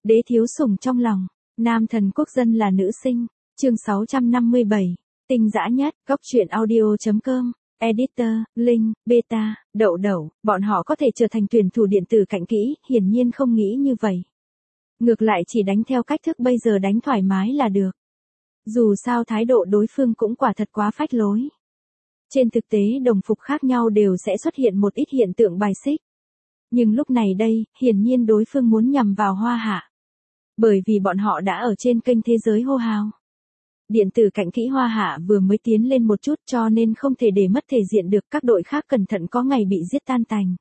Đế thiếu sủng trong lòng, nam thần quốc dân là nữ sinh, chương 657, tinh dã nhất, góc truyện audio.com, editor, Linh, beta, đậu đậu, bọn họ có thể trở thành tuyển thủ điện tử cạnh kỹ, hiển nhiên không nghĩ như vậy. Ngược lại chỉ đánh theo cách thức bây giờ đánh thoải mái là được. Dù sao thái độ đối phương cũng quả thật quá phách lối. Trên thực tế đồng phục khác nhau đều sẽ xuất hiện một ít hiện tượng bài xích. Nhưng lúc này đây, hiển nhiên đối phương muốn nhằm vào Hoa Hạ. Bởi vì bọn họ đã ở trên kênh thế giới hô hào. Điện tử cạnh kỹ Hoa Hạ vừa mới tiến lên một chút cho nên không thể để mất thể diện được, các đội khác cẩn thận có ngày bị giết tan tành.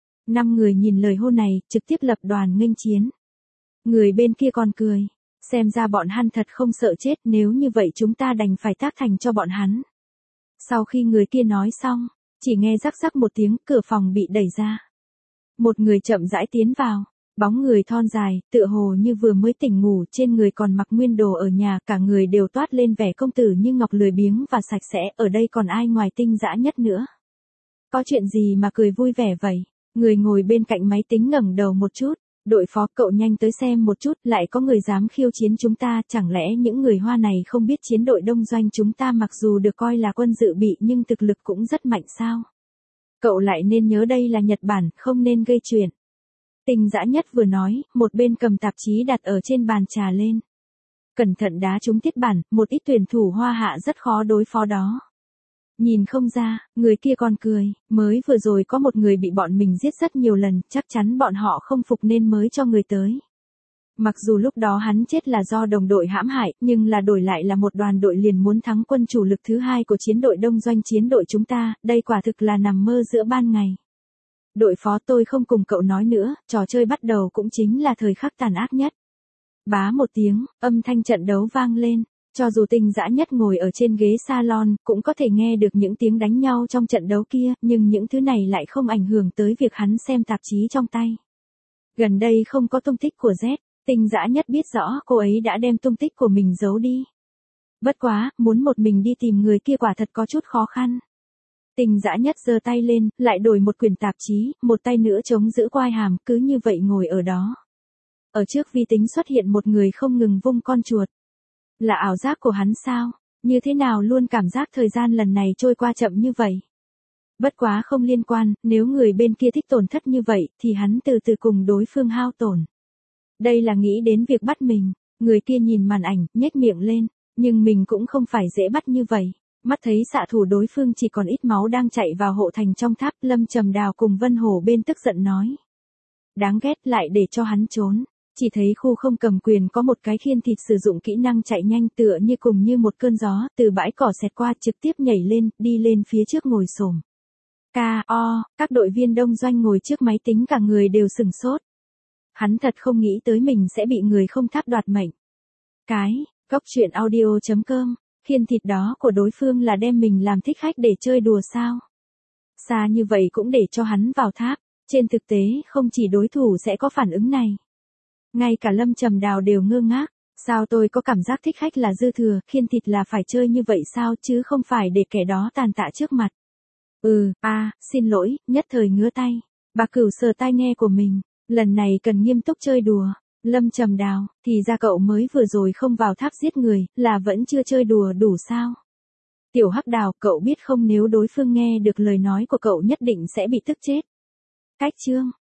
5 người nhìn lời hô này, trực tiếp lập đoàn nghênh chiến. Người bên kia còn cười. Xem ra bọn hắn thật không sợ chết, nếu như vậy chúng ta đành phải tác thành cho bọn hắn. Sau khi người kia nói xong, chỉ nghe rắc rắc một tiếng, cửa phòng bị đẩy ra. Một người chậm rãi tiến vào, bóng người thon dài, tựa hồ như vừa mới tỉnh ngủ, trên người còn mặc nguyên đồ ở nhà, cả người đều toát lên vẻ công tử như ngọc, lười biếng và sạch sẽ, ở đây còn ai ngoài tinh dã nhất nữa. Có chuyện gì mà cười vui vẻ vậy? Người ngồi bên cạnh máy tính ngẩng đầu một chút. Đội phó, cậu nhanh tới xem một chút, lại có người dám khiêu chiến chúng ta, chẳng lẽ những người Hoa này không biết chiến đội đông doanh chúng ta mặc dù được coi là quân dự bị nhưng thực lực cũng rất mạnh sao? Cậu lại nên nhớ đây là Nhật Bản, không nên gây chuyện. Tinh dã nhất vừa nói, một bên cầm tạp chí đặt ở trên bàn trà lên. Cẩn thận đá trúng tiết bản, một ít tuyển thủ Hoa Hạ rất khó đối phó đó. Nhìn không ra, người kia còn cười, mới vừa rồi có một người bị bọn mình giết rất nhiều lần, chắc chắn bọn họ không phục nên mới cho người tới. Mặc dù lúc đó hắn chết là do đồng đội hãm hại, nhưng là đổi lại là một đoàn đội liền muốn thắng quân chủ lực thứ hai của chiến đội đông doanh chiến đội chúng ta, đây quả thực là nằm mơ giữa ban ngày. Đội phó, tôi không cùng cậu nói nữa, trò chơi bắt đầu cũng chính là thời khắc tàn ác nhất. Bá một tiếng, âm thanh trận đấu vang lên. Cho dù tinh dã nhất ngồi ở trên ghế salon, cũng có thể nghe được những tiếng đánh nhau trong trận đấu kia, nhưng những thứ này lại không ảnh hưởng tới việc hắn xem tạp chí trong tay. Gần đây không có tung tích của Z, tinh dã nhất biết rõ cô ấy đã đem tung tích của mình giấu đi. Bất quá, muốn một mình đi tìm người kia quả thật có chút khó khăn. Tinh dã nhất giơ tay lên, lại đổi một quyển tạp chí, một tay nữa chống giữ quai hàm, cứ như vậy ngồi ở đó. Ở trước vi tính xuất hiện một người không ngừng vung con chuột. Là ảo giác của hắn sao? Như thế nào luôn cảm giác thời gian lần này trôi qua chậm như vậy? Bất quá không liên quan, nếu người bên kia thích tổn thất như vậy, thì hắn từ từ cùng đối phương hao tổn. Đây là nghĩ đến việc bắt mình, người kia nhìn màn ảnh, nhếch miệng lên, nhưng mình cũng không phải dễ bắt như vậy. Mắt thấy xạ thủ đối phương chỉ còn ít máu đang chạy vào hộ thành trong tháp, Lâm Trầm Đào cùng Vân Hổ bên tức giận nói. Đáng ghét, lại để cho hắn trốn. Chỉ thấy khu không cầm quyền có một cái khiên thịt sử dụng kỹ năng chạy nhanh tựa như cùng như một cơn gió, từ bãi cỏ xẹt qua trực tiếp nhảy lên, đi lên phía trước ngồi xổm. Các đội viên đông doanh ngồi trước máy tính cả người đều sửng sốt. Hắn thật không nghĩ tới mình sẽ bị người không tháp đoạt mệnh. Góc truyện audio.com, khiên thịt đó của đối phương là đem mình làm thích khách để chơi đùa sao? Xa như vậy cũng để cho hắn vào tháp, trên thực tế không chỉ đối thủ sẽ có phản ứng này. Ngay cả Lâm Trầm Đào đều ngơ ngác, sao tôi có cảm giác thích khách là dư thừa, khiên thịt là phải chơi như vậy sao chứ không phải để kẻ đó tàn tạ trước mặt. Xin lỗi, nhất thời ngứa tay. Bà Cửu sờ tai nghe của mình, lần này cần nghiêm túc chơi đùa. Lâm Trầm Đào, thì ra cậu mới vừa rồi không vào tháp giết người, là vẫn chưa chơi đùa đủ sao? Tiểu Hắc Đào, cậu biết không, nếu đối phương nghe được lời nói của cậu nhất định sẽ bị tức chết. Cách chương.